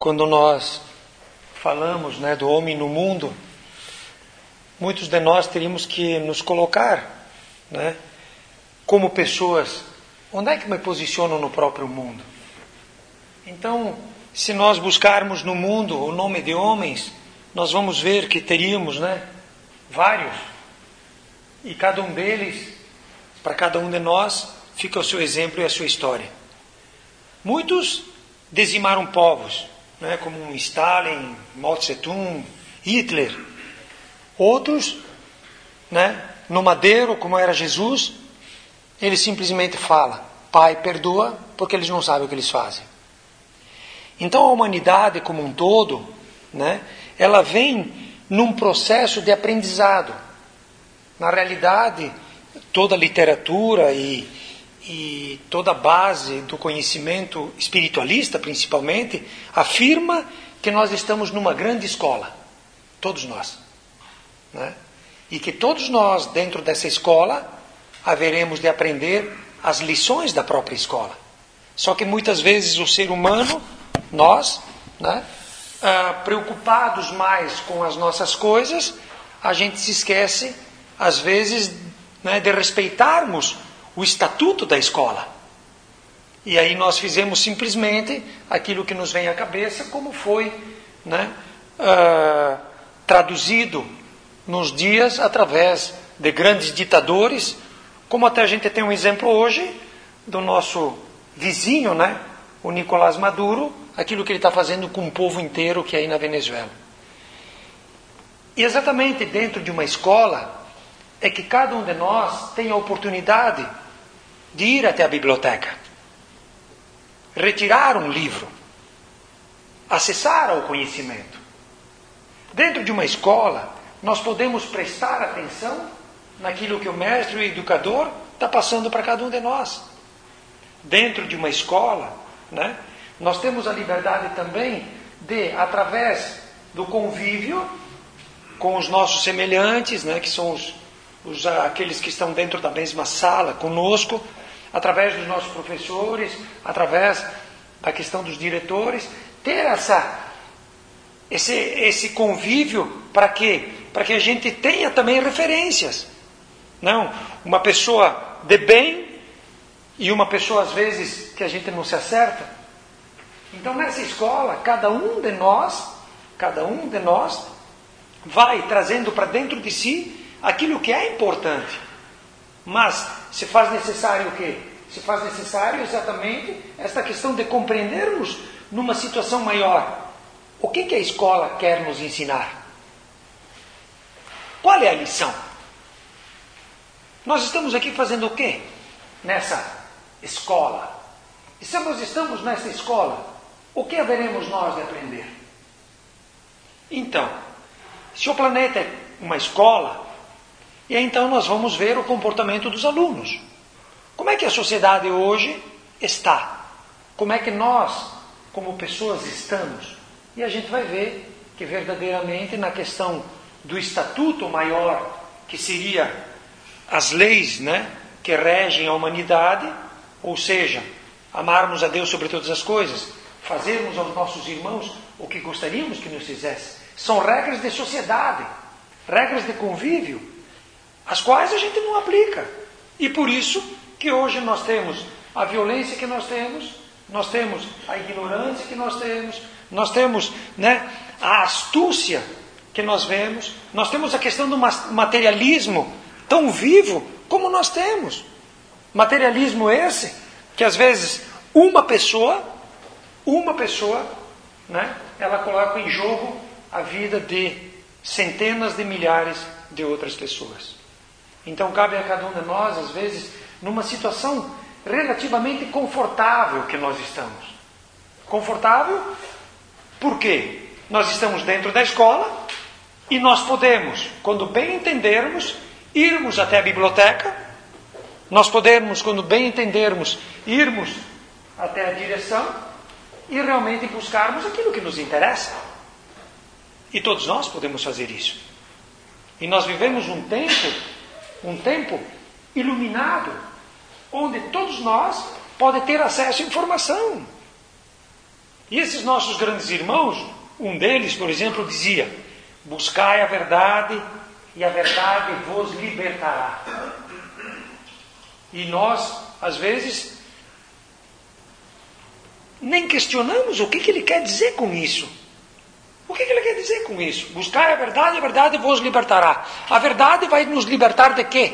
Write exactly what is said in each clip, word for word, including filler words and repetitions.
quando nós falamos, né, do homem no mundo, muitos de nós teríamos que nos colocar, né, como pessoas, onde é que me posiciono no próprio mundo? Então, se nós buscarmos no mundo o nome de homens, nós vamos ver que teríamos, né, vários, e cada um deles, para cada um de nós, fica o seu exemplo e a sua história. Muitos dizimaram povos, né, como Stalin, Mao Tse-tung, Hitler. Outros, né, no madeiro, como era Jesus, ele simplesmente fala: Pai, perdoa, porque eles não sabem o que eles fazem. Então a humanidade como um todo, né, ela vem num processo de aprendizado. Na realidade, toda a literatura e, e toda a base do conhecimento espiritualista, principalmente, afirma que nós estamos numa grande escola. Todos nós. Né? E que todos nós, dentro dessa escola, haveremos de aprender as lições da própria escola. Só que muitas vezes o ser humano, nós, né, ah, preocupados mais com as nossas coisas, a gente se esquece, às vezes, né, de respeitarmos o estatuto da escola. E aí nós fizemos simplesmente aquilo que nos vem à cabeça, como foi, né, ah, traduzido nos dias através de grandes ditadores, como até a gente tem um exemplo hoje do nosso vizinho, né, o Nicolás Maduro, aquilo que ele está fazendo com o povo inteiro que é aí na Venezuela. E exatamente dentro de uma escola é que cada um de nós tem a oportunidade de ir até a biblioteca, retirar um livro, acessar ao conhecimento. Dentro de uma escola, nós podemos prestar atenção naquilo que o mestre e o educador está passando para cada um de nós. Dentro de uma escola, né, nós temos a liberdade também de, através do convívio com os nossos semelhantes, né, que são os, os, aqueles que estão dentro da mesma sala conosco, através dos nossos professores, através da questão dos diretores, ter essa, esse, esse convívio para quê? Para que a gente tenha também referências. Não, uma pessoa de bem e uma pessoa às vezes que a gente não se acerta. Então nessa escola, cada um de nós, cada um de nós vai trazendo para dentro de si aquilo que é importante. Mas se faz necessário o quê? Se faz necessário exatamente esta questão de compreendermos numa situação maior. O que, que a escola quer nos ensinar? Qual é a lição? Nós estamos aqui fazendo o quê? Nessa escola. E se nós estamos nessa escola, o que haveremos nós de aprender? Então, se o planeta é uma escola, e então nós vamos ver o comportamento dos alunos. Como é que a sociedade hoje está? Como é que nós, como pessoas, estamos? E a gente vai ver que verdadeiramente na questão do estatuto maior, que seria as leis, né, que regem a humanidade, ou seja, amarmos a Deus sobre todas as coisas, fazermos aos nossos irmãos o que gostaríamos que nos fizesse. São regras de sociedade, regras de convívio, as quais a gente não aplica. E por isso que hoje nós temos a violência que nós temos, nós temos a ignorância que nós temos, nós temos, né, a astúcia que nós vemos, nós temos a questão do materialismo tão vivo como nós temos. Materialismo esse que às vezes uma pessoa, uma pessoa, né, ela coloca em jogo a vida de centenas de milhares de outras pessoas. Então cabe a cada um de nós, às vezes, numa situação relativamente confortável que nós estamos. Confortável por quê? Nós estamos dentro da escola e nós podemos, quando bem entendermos, irmos até a biblioteca, nós podemos, quando bem entendermos, irmos até a direção e realmente buscarmos aquilo que nos interessa. E todos nós podemos fazer isso. E nós vivemos um tempo, um tempo iluminado, onde todos nós podemos ter acesso à informação. E esses nossos grandes irmãos, um deles, por exemplo, dizia: buscai a verdade e a verdade vos libertará. E nós, às vezes, nem questionamos o que, que ele quer dizer com isso. O que, que ele quer dizer com isso? Buscai a verdade e a verdade vos libertará. A verdade vai nos libertar de quê?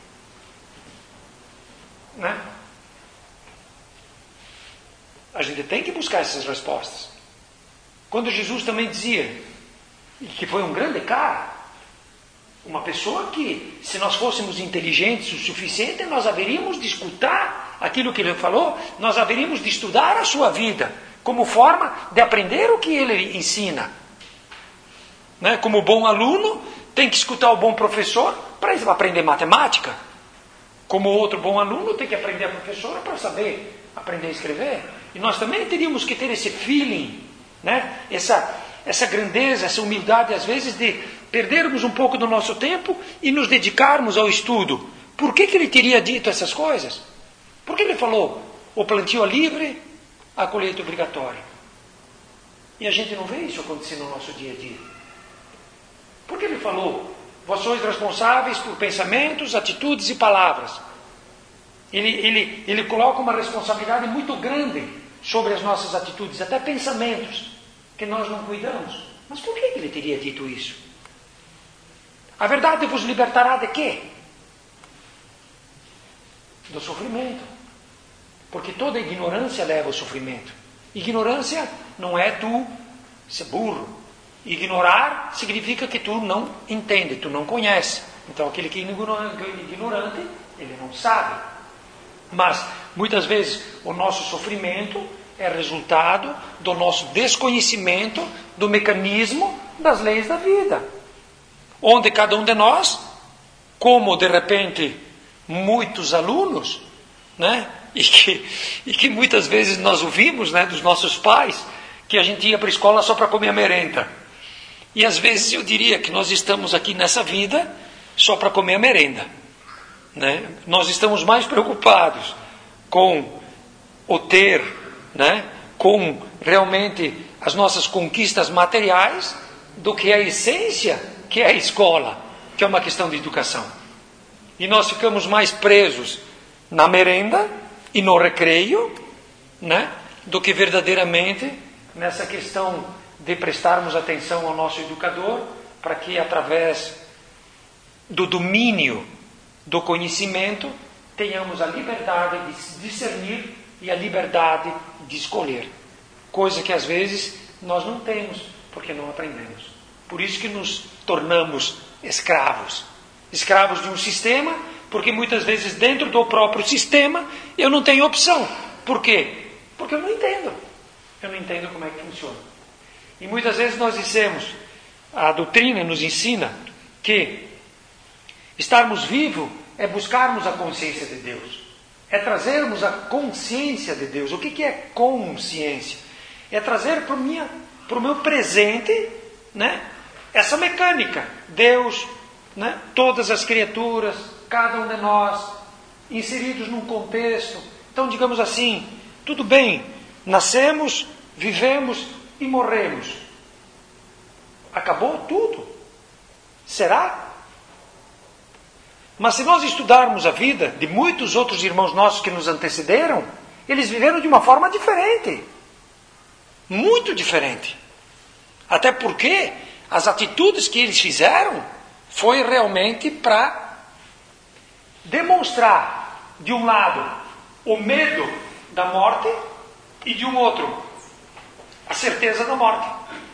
Né? A gente tem que buscar essas respostas. Quando Jesus também dizia que foi um grande cara, uma pessoa que, se nós fôssemos inteligentes o suficiente, nós haveríamos de escutar aquilo que ele falou, nós haveríamos de estudar a sua vida, como forma de aprender o que ele ensina. Né? Como bom aluno, tem que escutar o bom professor para aprender matemática. Como outro bom aluno, tem que aprender a professora para saber aprender a escrever. E nós também teríamos que ter esse feeling, né? essa, essa grandeza, essa humildade, às vezes, de perdermos um pouco do nosso tempo e nos dedicarmos ao estudo. Por que, que ele teria dito essas coisas? Por que ele falou: o plantio é livre, a colheita é obrigatória? E a gente não vê isso acontecer no nosso dia a dia. Por que ele falou: vós sois responsáveis por pensamentos, atitudes e palavras? Ele, ele, ele coloca uma responsabilidade muito grande sobre as nossas atitudes, até pensamentos, que nós não cuidamos. Mas por que ele teria dito isso? A verdade vos libertará de quê? Do sofrimento. Porque toda ignorância leva ao sofrimento. Ignorância não é tu ser burro. Ignorar significa que tu não entende, tu não conhece. Então aquele que é ignorante, ele não sabe. Mas muitas vezes o nosso sofrimento é resultado do nosso desconhecimento do mecanismo das leis da vida. Onde cada um de nós, como de repente muitos alunos, né? e, que, e que muitas vezes nós ouvimos, né, dos nossos pais, que a gente ia para a escola só para comer a merenda. E às vezes eu diria que nós estamos aqui nessa vida só para comer a merenda. Né? Nós estamos mais preocupados com o ter, né? com realmente as nossas conquistas materiais, do que a essência, que é a escola, que é uma questão de educação. E nós ficamos mais presos na merenda e no recreio, né? do que verdadeiramente nessa questão de prestarmos atenção ao nosso educador, para que através do domínio do conhecimento tenhamos a liberdade de discernir e a liberdade de escolher. Coisa que às vezes nós não temos, porque não aprendemos. Por isso que nos tornamos escravos. Escravos de um sistema, porque muitas vezes dentro do próprio sistema eu não tenho opção. Por quê? Porque eu não entendo. Eu não entendo como é que funciona. E muitas vezes nós dizemos, a doutrina nos ensina que estarmos vivos é buscarmos a consciência de Deus. É trazermos a consciência de Deus. O que, que é consciência? É trazer para o minha, para o meu presente, né, essa mecânica. Deus, né, todas as criaturas, cada um de nós, inseridos num contexto. Então, digamos assim, tudo bem, nascemos, vivemos e morremos. Acabou tudo. Será? Mas se nós estudarmos a vida de muitos outros irmãos nossos que nos antecederam, eles viveram de uma forma diferente. Muito diferente. Até porque as atitudes que eles fizeram foi realmente para demonstrar, de um lado, o medo da morte e de um outro, a certeza da morte.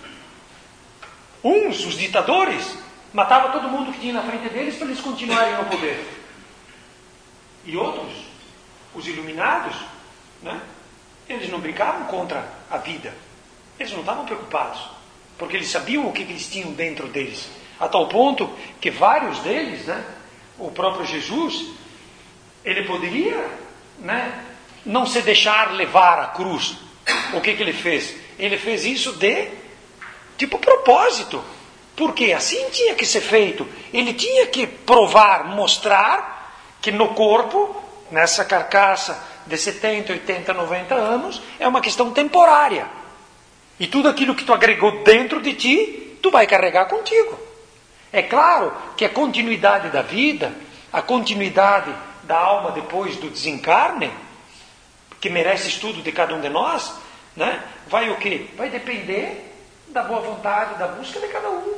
Uns, os ditadores, matavam todo mundo que tinha na frente deles para eles continuarem no poder. E outros, os iluminados, né, eles não brincavam contra a vida. Eles não estavam preocupados, porque eles sabiam o que eles tinham dentro deles. A tal ponto que vários deles, né, o próprio Jesus, ele poderia, né, não se deixar levar à cruz. O que, que ele fez? Ele fez isso de tipo propósito. Porque assim tinha que ser feito. Ele tinha que provar, mostrar que no corpo, nessa carcaça de setenta, oitenta, noventa anos, é uma questão temporária. E tudo aquilo que tu agregou dentro de ti, tu vai carregar contigo. É claro que a continuidade da vida, a continuidade da alma depois do desencarne, que merece estudo de cada um de nós, né? Vai o quê? Vai depender da boa vontade, da busca de cada um.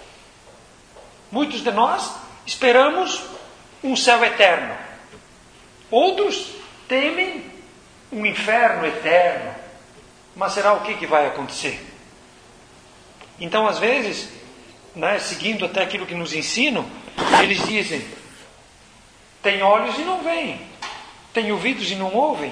Muitos de nós esperamos um céu eterno. Outros temem um inferno eterno. Mas será o que, que vai acontecer? Então, às vezes, né, seguindo até aquilo que nos ensinam, eles dizem: tem olhos e não veem, tem ouvidos e não ouvem.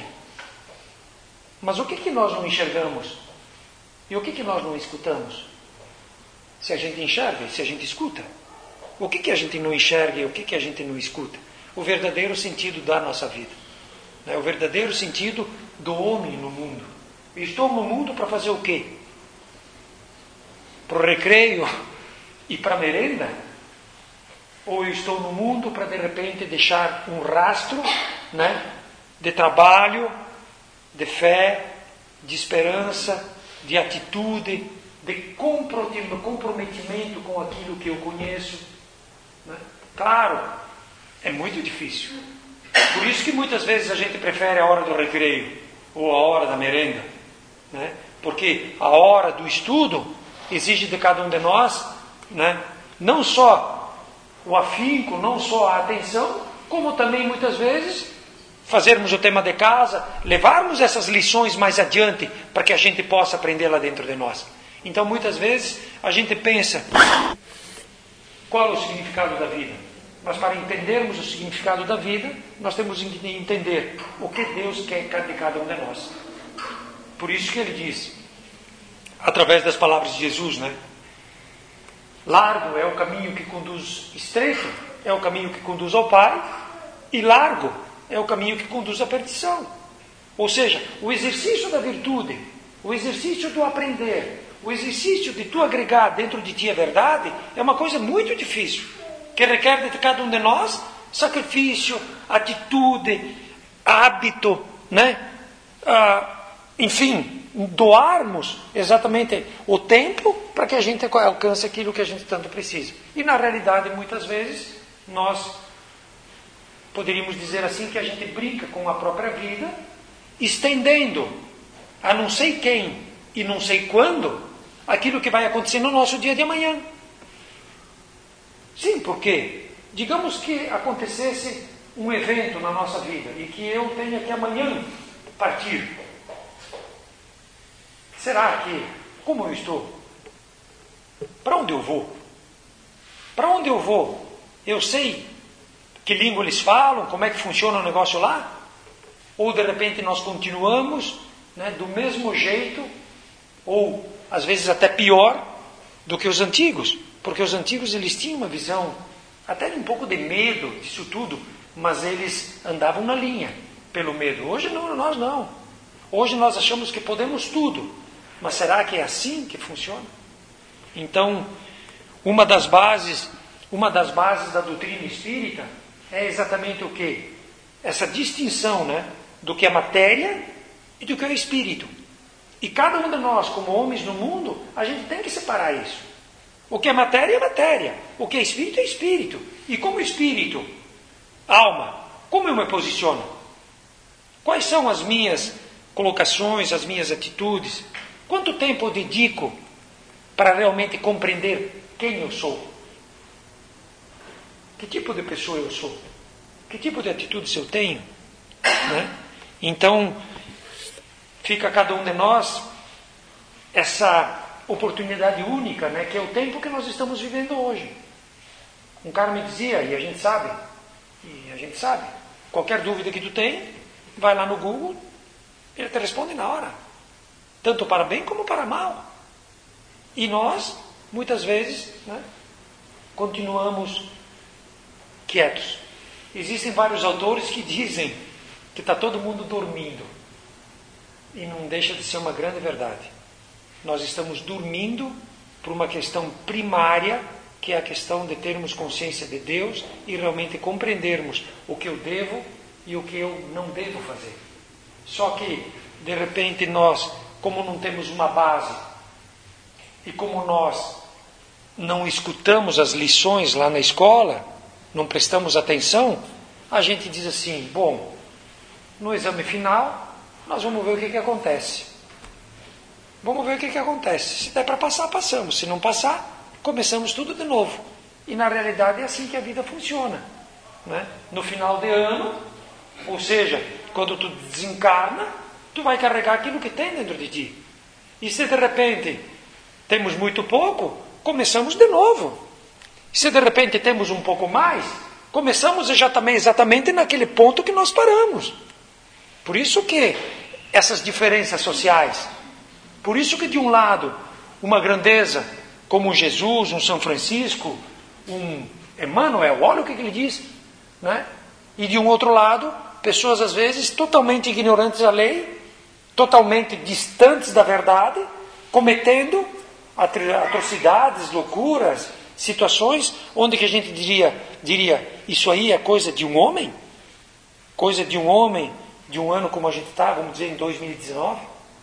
Mas o que, que nós não enxergamos? E o que, que nós não escutamos? Se a gente enxerga e se a gente escuta. O que, que a gente não enxerga e o que, que a gente não escuta? O verdadeiro sentido da nossa vida. Né? O verdadeiro sentido do homem no mundo. Eu estou no mundo para fazer o quê? Para o recreio e para a merenda? Ou eu estou no mundo para de repente deixar um rastro, né, de trabalho, de fé, de esperança, de atitude, de comprometimento com aquilo que eu conheço? Né? Claro, é muito difícil. Por isso que muitas vezes a gente prefere a hora do recreio ou a hora da merenda, né? Porque a hora do estudo exige de cada um de nós, né, não só o afinco, não só a atenção, como também muitas vezes fazermos o tema de casa, levarmos essas lições mais adiante para que a gente possa aprender lá dentro de nós. Então muitas vezes a gente pensa: qual é o significado da vida? Mas para entendermos o significado da vida, nós temos que entender o que Deus quer de cada um de nós. Por isso que ele diz, através das palavras de Jesus, né? Largo é o caminho que conduz, estreito é o caminho que conduz ao Pai, e largo é o caminho que conduz à perdição. Ou seja, o exercício da virtude, o exercício do aprender, o exercício de tu agregar dentro de ti a verdade, é uma coisa muito difícil, que requer de cada um de nós sacrifício, atitude, hábito, né? Ah, enfim, doarmos exatamente o tempo para que a gente alcance aquilo que a gente tanto precisa. E na realidade, muitas vezes, nós poderíamos dizer assim que a gente brinca com a própria vida, estendendo a não sei quem e não sei quando aquilo que vai acontecer no nosso dia de amanhã. Sim, porque digamos que acontecesse um evento na nossa vida e que eu tenha que amanhã partir. Será que, como eu estou? Para onde eu vou? Para onde eu vou? Eu sei que língua eles falam, como é que funciona o negócio lá? Ou de repente nós continuamos, né, do mesmo jeito, ou às vezes até pior do que os antigos, porque os antigos eles tinham uma visão até um pouco de medo disso tudo, mas eles andavam na linha pelo medo. Hoje não, nós não. Hoje nós achamos que podemos tudo, mas será que é assim que funciona? Então, uma das bases, uma das bases da doutrina espírita é exatamente o quê? Essa distinção, né, do que é matéria e do que é espírito. E cada um de nós, como homens no mundo, a gente tem que separar isso. O que é matéria é matéria, o que é espírito é espírito. E como espírito, alma, como eu me posiciono? Quais são as minhas colocações, as minhas atitudes? Quanto tempo eu dedico para realmente compreender quem eu sou? Que tipo de pessoa eu sou? Que tipo de atitudes eu tenho? Né? Então, fica a cada um de nós essa oportunidade única, né, que é o tempo que nós estamos vivendo hoje. Um cara me dizia, e a gente sabe, e a gente sabe, qualquer dúvida que tu tem, vai lá no Google, ele te responde na hora, tanto para bem como para mal. E nós, muitas vezes, né, continuamos quietos. Existem vários autores que dizem que está todo mundo dormindo, e não deixa de ser uma grande verdade. Nós estamos dormindo por uma questão primária, que é a questão de termos consciência de Deus e realmente compreendermos o que eu devo e o que eu não devo fazer. Só que, de repente, nós, como não temos uma base e como nós não escutamos as lições lá na escola, não prestamos atenção, a gente diz assim, bom, no exame final, nós vamos ver o que, que acontece. Vamos ver o que, que acontece. Se der para passar, passamos. Se não passar, começamos tudo de novo. E na realidade é assim que a vida funciona. Né? No final de ano, ou seja, quando tu desencarna, tu vai carregar aquilo que tem dentro de ti. E se de repente temos muito pouco, começamos de novo. Se de repente temos um pouco mais, começamos exatamente, exatamente naquele ponto que nós paramos. Por isso que essas diferenças sociais, por isso que de um lado, uma grandeza como um Jesus, um São Francisco, um Emmanuel, olha o que ele diz, né? E de um outro lado, pessoas às vezes totalmente ignorantes da lei, totalmente distantes da verdade, cometendo atrocidades, loucuras, situações onde que a gente diria, diria, isso aí é coisa de um homem? Coisa de um homem, de um ano como a gente está, vamos dizer, em dois mil e dezenove?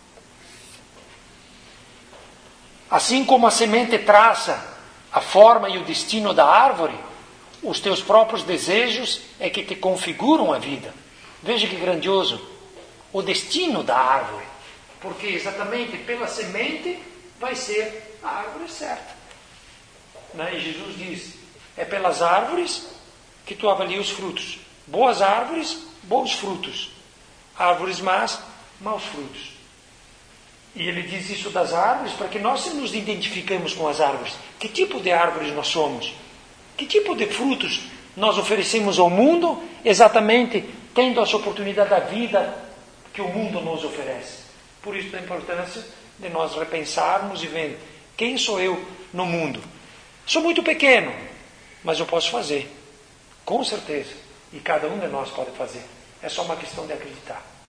Assim como a semente traça a forma e o destino da árvore, os teus próprios desejos é que te configuram a vida. Veja que grandioso, o destino da árvore, porque exatamente pela semente vai ser a árvore certa. Né? E Jesus diz, é pelas árvores que tu avalia os frutos. Boas árvores, bons frutos. Árvores más, maus frutos. E ele diz isso das árvores para que nós nos identifiquemos com as árvores. Que tipo de árvores nós somos? Que tipo de frutos nós oferecemos ao mundo, exatamente tendo essa oportunidade da vida que o mundo nos oferece. Por isso a importância de nós repensarmos e ver quem sou eu no mundo. Sou muito pequeno, mas eu posso fazer, com certeza. E cada um de nós pode fazer. É só uma questão de acreditar.